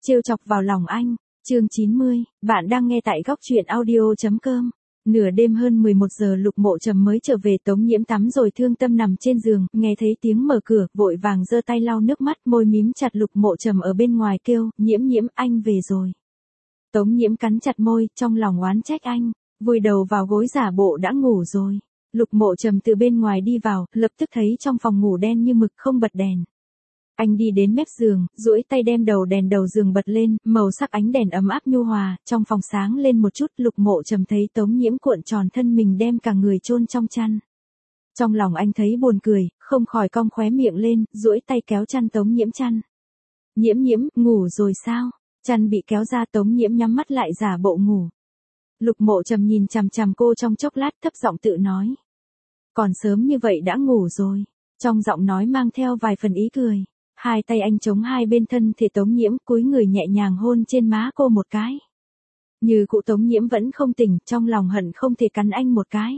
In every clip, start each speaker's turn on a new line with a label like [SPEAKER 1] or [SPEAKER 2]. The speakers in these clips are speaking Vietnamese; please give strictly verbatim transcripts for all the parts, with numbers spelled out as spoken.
[SPEAKER 1] Trêu chọc vào lòng anh, chương chín mươi, bạn đang nghe tại góc truyện audio.com. Nửa đêm hơn mười một giờ Lục Mộ Trầm mới trở về. Tống Nhiễm tắm rồi thương tâm nằm trên giường, nghe thấy tiếng mở cửa, vội vàng giơ tay lau nước mắt, môi mím chặt. Lục Mộ Trầm ở bên ngoài kêu, Nhiễm Nhiễm, anh về rồi. Tống Nhiễm cắn chặt môi, trong lòng oán trách anh, vùi đầu vào gối giả bộ đã ngủ rồi. Lục Mộ Trầm từ bên ngoài đi vào, lập tức thấy trong phòng ngủ đen như mực, không bật đèn. Anh đi đến mép giường, duỗi tay đem đầu đèn đầu giường bật lên, màu sắc ánh đèn ấm áp nhu hòa, trong phòng sáng lên một chút. Lục Mộ Trầm thấy Tống Nhiễm cuộn tròn thân mình đem cả người chôn trong chăn. Trong lòng anh thấy buồn cười, không khỏi cong khóe miệng lên, duỗi tay kéo chăn Tống Nhiễm chăn. Nhiễm Nhiễm, ngủ rồi sao? Chăn bị kéo ra, Tống Nhiễm nhắm mắt lại giả bộ ngủ. Lục Mộ Trầm nhìn chằm chằm cô trong chốc lát, thấp giọng tự nói. Còn sớm như vậy đã ngủ rồi. Trong giọng nói mang theo vài phần ý cười. Hai tay anh chống hai bên thân thể Tống Nhiễm, cúi người nhẹ nhàng hôn trên má cô một cái. Như cụ Tống Nhiễm vẫn không tỉnh, trong lòng hận không thể cắn anh một cái.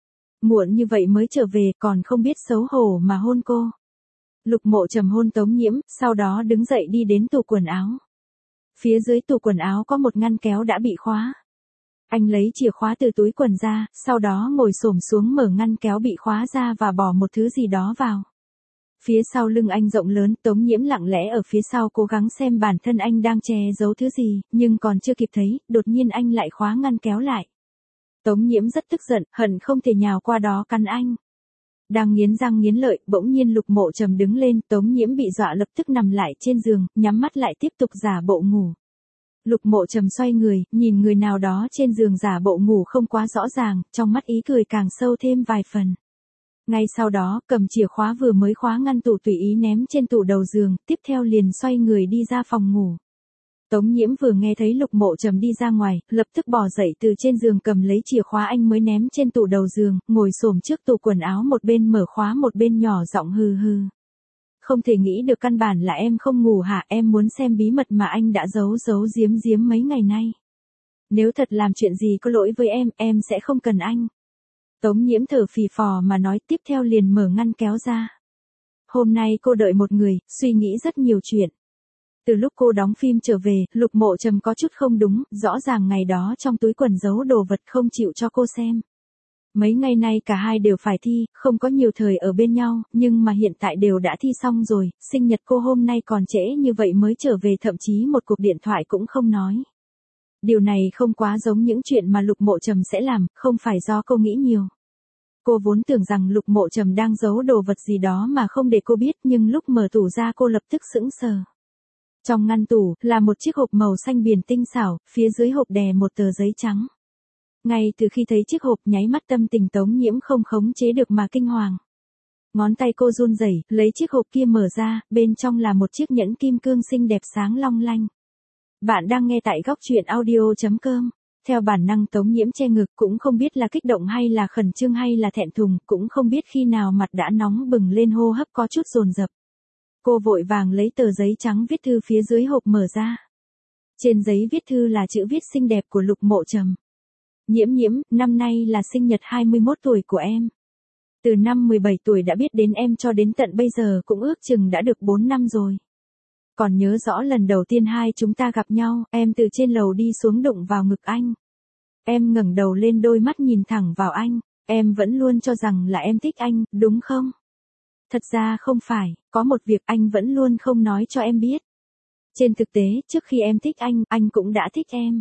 [SPEAKER 1] Muộn như vậy mới trở về, còn không biết xấu hổ mà hôn cô. Lục Mộ Trầm hôn Tống Nhiễm, sau đó đứng dậy đi đến tủ quần áo. Phía dưới tủ quần áo có một ngăn kéo đã bị khóa. Anh lấy chìa khóa từ túi quần ra, sau đó ngồi xổm xuống mở ngăn kéo bị khóa ra và bỏ một thứ gì đó vào. Phía sau lưng anh rộng lớn, Tống Nhiễm lặng lẽ ở phía sau cố gắng xem bản thân anh đang che giấu thứ gì, nhưng còn chưa kịp thấy, đột nhiên anh lại khóa ngăn kéo lại. Tống Nhiễm rất tức giận, hận không thể nhào qua đó cắn anh. Đang nghiến răng nghiến lợi, bỗng nhiên Lục Mộ Trầm đứng lên, Tống Nhiễm bị dọa lập tức nằm lại trên giường, nhắm mắt lại tiếp tục giả bộ ngủ. Lục Mộ Trầm xoay người, nhìn người nào đó trên giường giả bộ ngủ không quá rõ ràng, trong mắt ý cười càng sâu thêm vài phần. Ngay sau đó, cầm chìa khóa vừa mới khóa ngăn tủ tùy ý ném trên tủ đầu giường, tiếp theo liền xoay người đi ra phòng ngủ. Tống Nhiễm vừa nghe thấy Lục Mộ Trầm đi ra ngoài, lập tức bò dậy từ trên giường cầm lấy chìa khóa anh mới ném trên tủ đầu giường, ngồi xổm trước tủ quần áo một bên mở khóa một bên nhỏ giọng hừ hừ. Không thể nghĩ được, căn bản là em không ngủ hả? Em muốn xem bí mật mà anh đã giấu giấu giếm giếm mấy ngày nay. Nếu thật làm chuyện gì có lỗi với em, em sẽ không cần anh. Tống Nhiễm thở phì phò mà nói, tiếp theo liền mở ngăn kéo ra. Hôm nay cô đợi một người, suy nghĩ rất nhiều chuyện. Từ lúc cô đóng phim trở về, Lục Mộ Trầm có chút không đúng, rõ ràng ngày đó trong túi quần giấu đồ vật không chịu cho cô xem. Mấy ngày nay cả hai đều phải thi, không có nhiều thời ở bên nhau, nhưng mà hiện tại đều đã thi xong rồi, sinh nhật cô hôm nay còn trễ như vậy mới trở về, thậm chí một cuộc điện thoại cũng không nói. Điều này không quá giống những chuyện mà Lục Mộ Trầm sẽ làm, không phải do cô nghĩ nhiều. Cô vốn tưởng rằng Lục Mộ Trầm đang giấu đồ vật gì đó mà không để cô biết, nhưng lúc mở tủ ra cô lập tức sững sờ. Trong ngăn tủ, là một chiếc hộp màu xanh biển tinh xảo, phía dưới hộp đè một tờ giấy trắng. Ngay từ khi thấy chiếc hộp, nháy mắt tâm tình Tống Nhiễm không khống chế được mà kinh hoàng. Ngón tay cô run rẩy, lấy chiếc hộp kia mở ra, bên trong là một chiếc nhẫn kim cương xinh đẹp sáng long lanh. Bạn đang nghe tại góc truyện audio.com. Theo bản năng Tống Nhiễm che ngực, cũng không biết là kích động hay là khẩn trương hay là thẹn thùng, cũng không biết khi nào mặt đã nóng bừng lên, hô hấp có chút dồn dập. Cô vội vàng lấy tờ giấy trắng viết thư phía dưới hộp mở ra. Trên giấy viết thư là chữ viết xinh đẹp của Lục Mộ Trầm. Nhiễm Nhiễm, năm nay là sinh nhật hai mươi mốt tuổi của em. Từ năm mười bảy tuổi đã biết đến em cho đến tận bây giờ cũng ước chừng đã được bốn năm rồi. Còn nhớ rõ lần đầu tiên hai chúng ta gặp nhau, em từ trên lầu đi xuống đụng vào ngực anh. Em ngẩng đầu lên, đôi mắt nhìn thẳng vào anh, em vẫn luôn cho rằng là em thích anh, đúng không? Thật ra không phải, có một việc anh vẫn luôn không nói cho em biết. Trên thực tế, trước khi em thích anh, anh cũng đã thích em.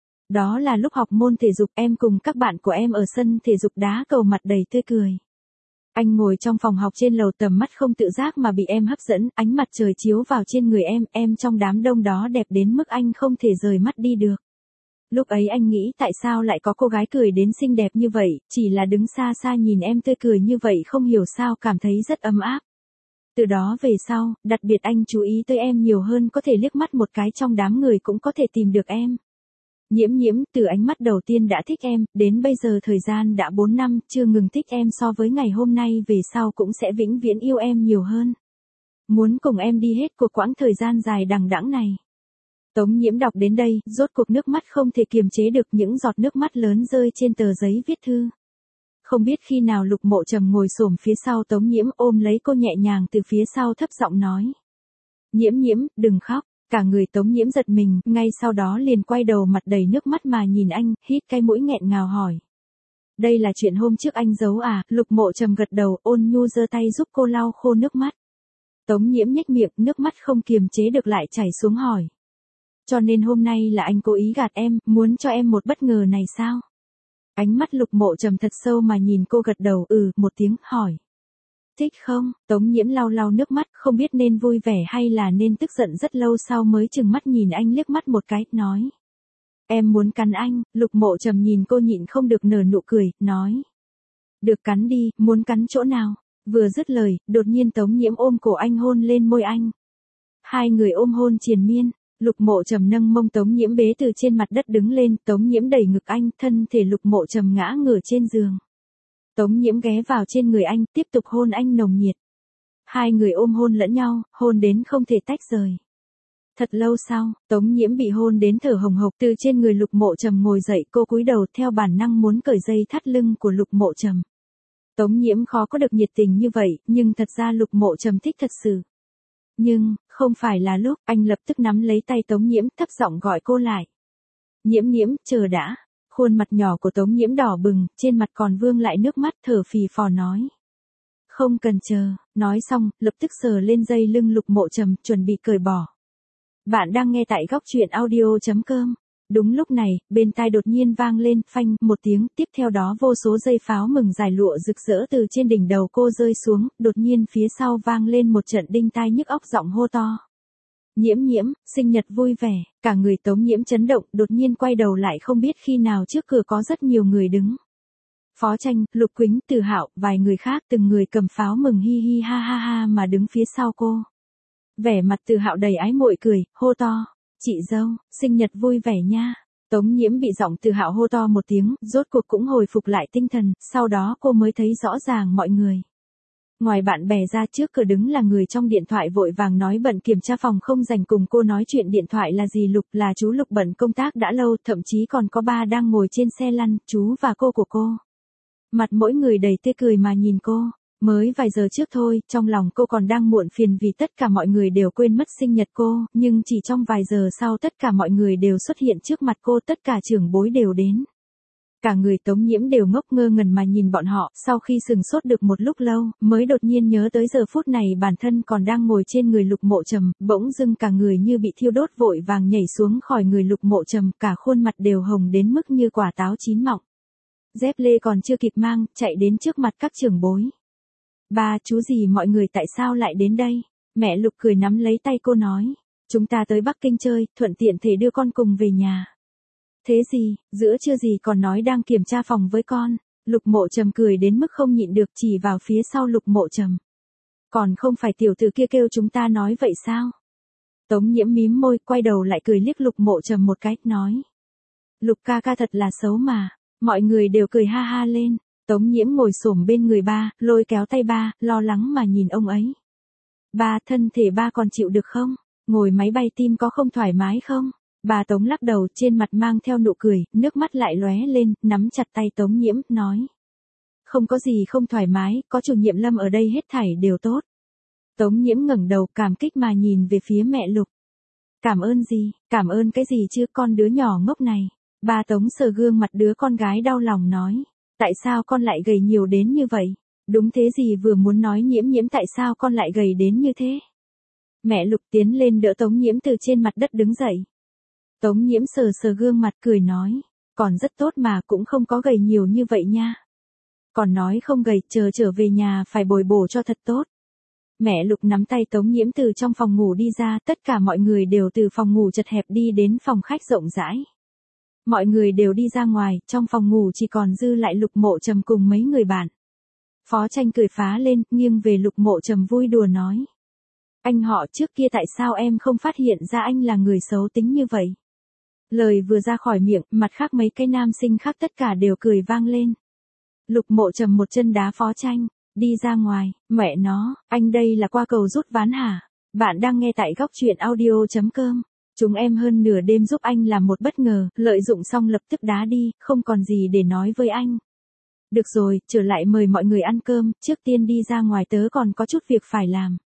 [SPEAKER 1] Đó là lúc học môn thể dục, em cùng các bạn của em ở sân thể dục đá cầu, mặt đầy tươi cười. Anh ngồi trong phòng học trên lầu, tầm mắt không tự giác mà bị em hấp dẫn, ánh mặt trời chiếu vào trên người em, em trong đám đông đó đẹp đến mức anh không thể rời mắt đi được. Lúc ấy anh nghĩ tại sao lại có cô gái cười đến xinh đẹp như vậy, chỉ là đứng xa xa nhìn em tươi cười như vậy không hiểu sao cảm thấy rất ấm áp. Từ đó về sau, đặc biệt anh chú ý tới em nhiều hơn, có thể liếc mắt một cái trong đám người cũng có thể tìm được em. Nhiễm Nhiễm, từ ánh mắt đầu tiên đã thích em, đến bây giờ thời gian đã bốn năm, chưa ngừng thích em, so với ngày hôm nay về sau cũng sẽ vĩnh viễn yêu em nhiều hơn. Muốn cùng em đi hết cuộc quãng thời gian dài đằng đẵng này. Tống Nhiễm đọc đến đây, rốt cuộc nước mắt không thể kiềm chế được, những giọt nước mắt lớn rơi trên tờ giấy viết thư. Không biết khi nào Lục Mộ Trầm ngồi xổm phía sau Tống Nhiễm, ôm lấy cô nhẹ nhàng từ phía sau, thấp giọng nói. Nhiễm Nhiễm, đừng khóc. Cả người Tống Nhiễm giật mình, ngay sau đó liền quay đầu mặt đầy nước mắt mà nhìn anh, hít cái mũi nghẹn ngào hỏi. Đây là chuyện hôm trước anh giấu à? Lục Mộ Trầm gật đầu, ôn nhu giơ tay giúp cô lau khô nước mắt. Tống Nhiễm nhếch miệng, nước mắt không kiềm chế được lại chảy xuống hỏi. Cho nên hôm nay là anh cố ý gạt em, muốn cho em một bất ngờ này sao? Ánh mắt Lục Mộ Trầm thật sâu mà nhìn cô gật đầu, ừ, một tiếng, hỏi. Thích không? Tống Nhiễm lau lau nước mắt, không biết nên vui vẻ hay là nên tức giận, rất lâu sau mới chừng mắt nhìn anh liếc mắt một cái, nói. Em muốn cắn anh. Lục Mộ Trầm nhìn cô nhịn không được nở nụ cười, nói. Được, cắn đi, muốn cắn chỗ nào? Vừa dứt lời, đột nhiên Tống Nhiễm ôm cổ anh hôn lên môi anh. Hai người ôm hôn triền miên. Lục Mộ Trầm nâng mông Tống Nhiễm bế từ trên mặt đất đứng lên, Tống Nhiễm đẩy ngực anh, thân thể Lục Mộ Trầm ngã ngửa trên giường. Tống Nhiễm ghé vào trên người anh, tiếp tục hôn anh nồng nhiệt. Hai người ôm hôn lẫn nhau, hôn đến không thể tách rời. Thật lâu sau, Tống Nhiễm bị hôn đến thở hồng hộc, từ trên người Lục Mộ Trầm ngồi dậy, cô cúi đầu theo bản năng muốn cởi dây thắt lưng của Lục Mộ Trầm. Tống Nhiễm khó có được nhiệt tình như vậy, nhưng thật ra Lục Mộ Trầm thích thật sự. Nhưng, không phải là lúc, anh lập tức nắm lấy tay Tống Nhiễm, thấp giọng gọi cô lại. Nhiễm Nhiễm, chờ đã. Khuôn mặt nhỏ của Tống Nhiễm đỏ bừng, trên mặt còn vương lại nước mắt, thở phì phò nói. Không cần chờ. Nói xong, lập tức sờ lên dây lưng Lục Mộ Trầm, chuẩn bị cởi bỏ. Bạn đang nghe tại góc truyện audio chấm com. Đúng lúc này, bên tai đột nhiên vang lên, phanh, một tiếng, tiếp theo đó vô số dây pháo mừng giải lụa rực rỡ từ trên đỉnh đầu cô rơi xuống, đột nhiên phía sau vang lên một trận đinh tai nhức óc giọng hô to. Nhiễm Nhiễm, sinh nhật vui vẻ. Cả người Tống Nhiễm chấn động, đột nhiên quay đầu lại không biết khi nào trước cửa có rất nhiều người đứng. Phó Tranh, Lục Quýnh, Từ Hạo, vài người khác từng người cầm pháo mừng hi hi ha ha ha mà đứng phía sau cô. Vẻ mặt Từ Hạo đầy ái muội cười, hô to. Chị dâu, sinh nhật vui vẻ nha. Tống Nhiễm bị giọng Từ Hạo hô to một tiếng, rốt cuộc cũng hồi phục lại tinh thần, sau đó cô mới thấy rõ ràng mọi người. Ngoài bạn bè ra, trước cửa đứng là người trong điện thoại vội vàng nói bận kiểm tra phòng không dành cùng cô nói chuyện điện thoại là gì Lục, là chú Lục bận công tác đã lâu, thậm chí còn có ba đang ngồi trên xe lăn, chú và cô của cô. Mặt mỗi người đầy tươi cười mà nhìn cô. Mới vài giờ trước thôi, trong lòng cô còn đang muộn phiền vì tất cả mọi người đều quên mất sinh nhật cô, nhưng chỉ trong vài giờ sau tất cả mọi người đều xuất hiện trước mặt cô, tất cả trưởng bối đều đến. Cả người Tống Nhiễm đều ngốc ngơ ngẩn mà nhìn bọn họ, sau khi sừng sốt được một lúc lâu, mới đột nhiên nhớ tới giờ phút này bản thân còn đang ngồi trên người Lục Mộ Trầm, bỗng dưng cả người như bị thiêu đốt, vội vàng nhảy xuống khỏi người Lục Mộ Trầm, cả khuôn mặt đều hồng đến mức như quả táo chín mọng. Dép lê còn chưa kịp mang, chạy đến trước mặt các trưởng bối. Ba, chú gì mọi người tại sao lại đến đây? Mẹ Lục cười nắm lấy tay cô nói. Chúng ta tới Bắc Kinh chơi, thuận tiện thể đưa con cùng về nhà. Thế gì, giữa trưa gì còn nói đang kiểm tra phòng với con. Lục Mộ Trầm cười đến mức không nhịn được, chỉ vào phía sau Lục Mộ Trầm. Còn không phải tiểu tử kia kêu chúng ta nói vậy sao? Tống Nhiễm mím môi, quay đầu lại cười liếc Lục Mộ Trầm một cái, nói. Lục ca ca thật là xấu mà. Mọi người đều cười ha ha lên. Tống Nhiễm ngồi xổm bên người ba, lôi kéo tay ba, lo lắng mà nhìn ông ấy. Ba, thân thể ba còn chịu được không? Ngồi máy bay tim có không thoải mái không? Bà Tống lắc đầu, trên mặt mang theo nụ cười, nước mắt lại lóe lên, nắm chặt tay Tống Nhiễm, nói. Không có gì không thoải mái, có chủ nhiệm Lâm ở đây hết thảy đều tốt. Tống Nhiễm ngẩng đầu cảm kích mà nhìn về phía mẹ Lục. Cảm ơn gì, cảm ơn cái gì chứ, con đứa nhỏ ngốc này. Bà Tống sờ gương mặt đứa con gái đau lòng nói. Tại sao con lại gầy nhiều đến như vậy? Đúng thế gì vừa muốn nói Nhiễm Nhiễm tại sao con lại gầy đến như thế? Mẹ Lục tiến lên đỡ Tống Nhiễm từ trên mặt đất đứng dậy. Tống Nhiễm sờ sờ gương mặt cười nói. Còn rất tốt mà, cũng không có gầy nhiều như vậy nha. Còn nói không gầy, chờ trở về nhà phải bồi bổ cho thật tốt. Mẹ Lục nắm tay Tống Nhiễm từ trong phòng ngủ đi ra, tất cả mọi người đều từ phòng ngủ chật hẹp đi đến phòng khách rộng rãi. Mọi người đều đi ra ngoài, trong phòng ngủ chỉ còn dư lại Lục Mộ Trầm cùng mấy người bạn. Phó Tranh cười phá lên, nghiêng về Lục Mộ Trầm vui đùa nói. Anh họ, trước kia tại sao em không phát hiện ra anh là người xấu tính như vậy? Lời vừa ra khỏi miệng, mặt khác mấy cái nam sinh khác tất cả đều cười vang lên. Lục Mộ Trầm một chân đá Phó Tranh, đi ra ngoài, mẹ nó, anh đây là qua cầu rút ván hả? Bạn đang nghe tại góc truyện audio chấm com. Chúng em hơn nửa đêm giúp anh làm một bất ngờ, lợi dụng xong lập tức đá đi, không còn gì để nói với anh. Được rồi, trở lại mời mọi người ăn cơm, trước tiên đi ra ngoài tớ còn có chút việc phải làm.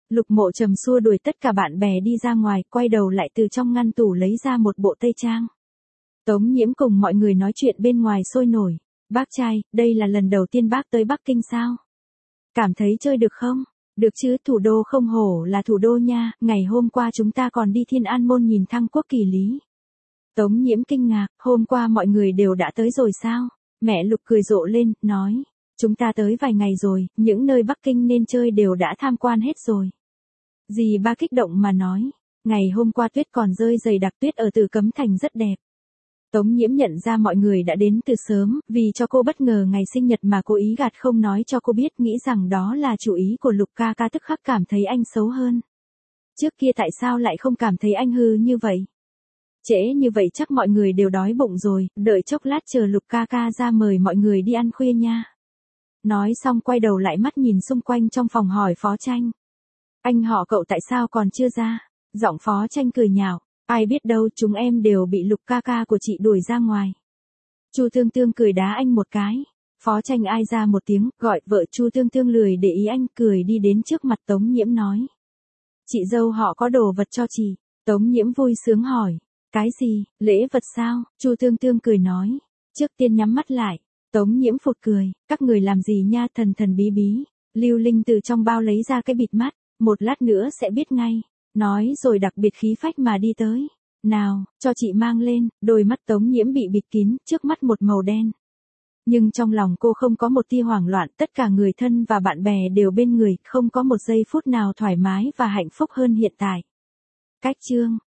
[SPEAKER 1] Lục Mộ Trầm xua đuổi tất cả bạn bè đi ra ngoài, quay đầu lại từ trong ngăn tủ lấy ra một bộ tây trang. Tống Nhiễm cùng mọi người nói chuyện bên ngoài sôi nổi. Bác trai, đây là lần đầu tiên bác tới Bắc Kinh sao? Cảm thấy chơi được không? Được chứ, thủ đô không hổ là thủ đô nha, ngày hôm qua chúng ta còn đi Thiên An Môn nhìn thăng quốc kỳ lý. Tống Nhiễm kinh ngạc, hôm qua mọi người đều đã tới rồi sao? Mẹ Lục cười rộ lên, nói, chúng ta tới vài ngày rồi, những nơi Bắc Kinh nên chơi đều đã tham quan hết rồi. Dì ba kích động mà nói, ngày hôm qua tuyết còn rơi dày đặc, tuyết ở Tử Cấm Thành rất đẹp. Tống Nhiễm nhận ra mọi người đã đến từ sớm, vì cho cô bất ngờ ngày sinh nhật mà cố ý gạt không nói cho cô biết, nghĩ rằng đó là chủ ý của Lục ca ca, tức khắc cảm thấy anh xấu hơn. Trước kia tại sao lại không cảm thấy anh hư như vậy? Trễ như vậy chắc mọi người đều đói bụng rồi, đợi chốc lát chờ Lục ca ca ra mời mọi người đi ăn khuya nha. Nói xong quay đầu lại mắt nhìn xung quanh trong phòng hỏi Phó Tranh. Anh họ cậu tại sao còn chưa ra? Giọng Phó Tranh cười nhạo. Ai biết đâu, chúng em đều bị Lục ca ca của chị đuổi ra ngoài. Chu Tương Tương cười đá anh một cái. Phó Tranh ai ra một tiếng, gọi vợ Chu Tương Tương lười để ý anh, cười đi đến trước mặt Tống Nhiễm nói. Chị dâu họ có đồ vật cho chị. Tống Nhiễm vui sướng hỏi. Cái gì, lễ vật sao? Chu Tương Tương cười nói. Trước tiên nhắm mắt lại. Tống Nhiễm phụt cười. Các người làm gì nha, thần thần bí bí. Lưu Linh từ trong bao lấy ra cái bịt mắt. Một lát nữa sẽ biết ngay. Nói rồi đặc biệt khí phách mà đi tới. Nào, cho chị mang lên. Đôi mắt Tống Nhiễm bị bịt kín, trước mắt một màu đen. Nhưng trong lòng cô không có một tia hoảng loạn, tất cả người thân và bạn bè đều bên người, không có một giây phút nào thoải mái và hạnh phúc hơn hiện tại. Cách chương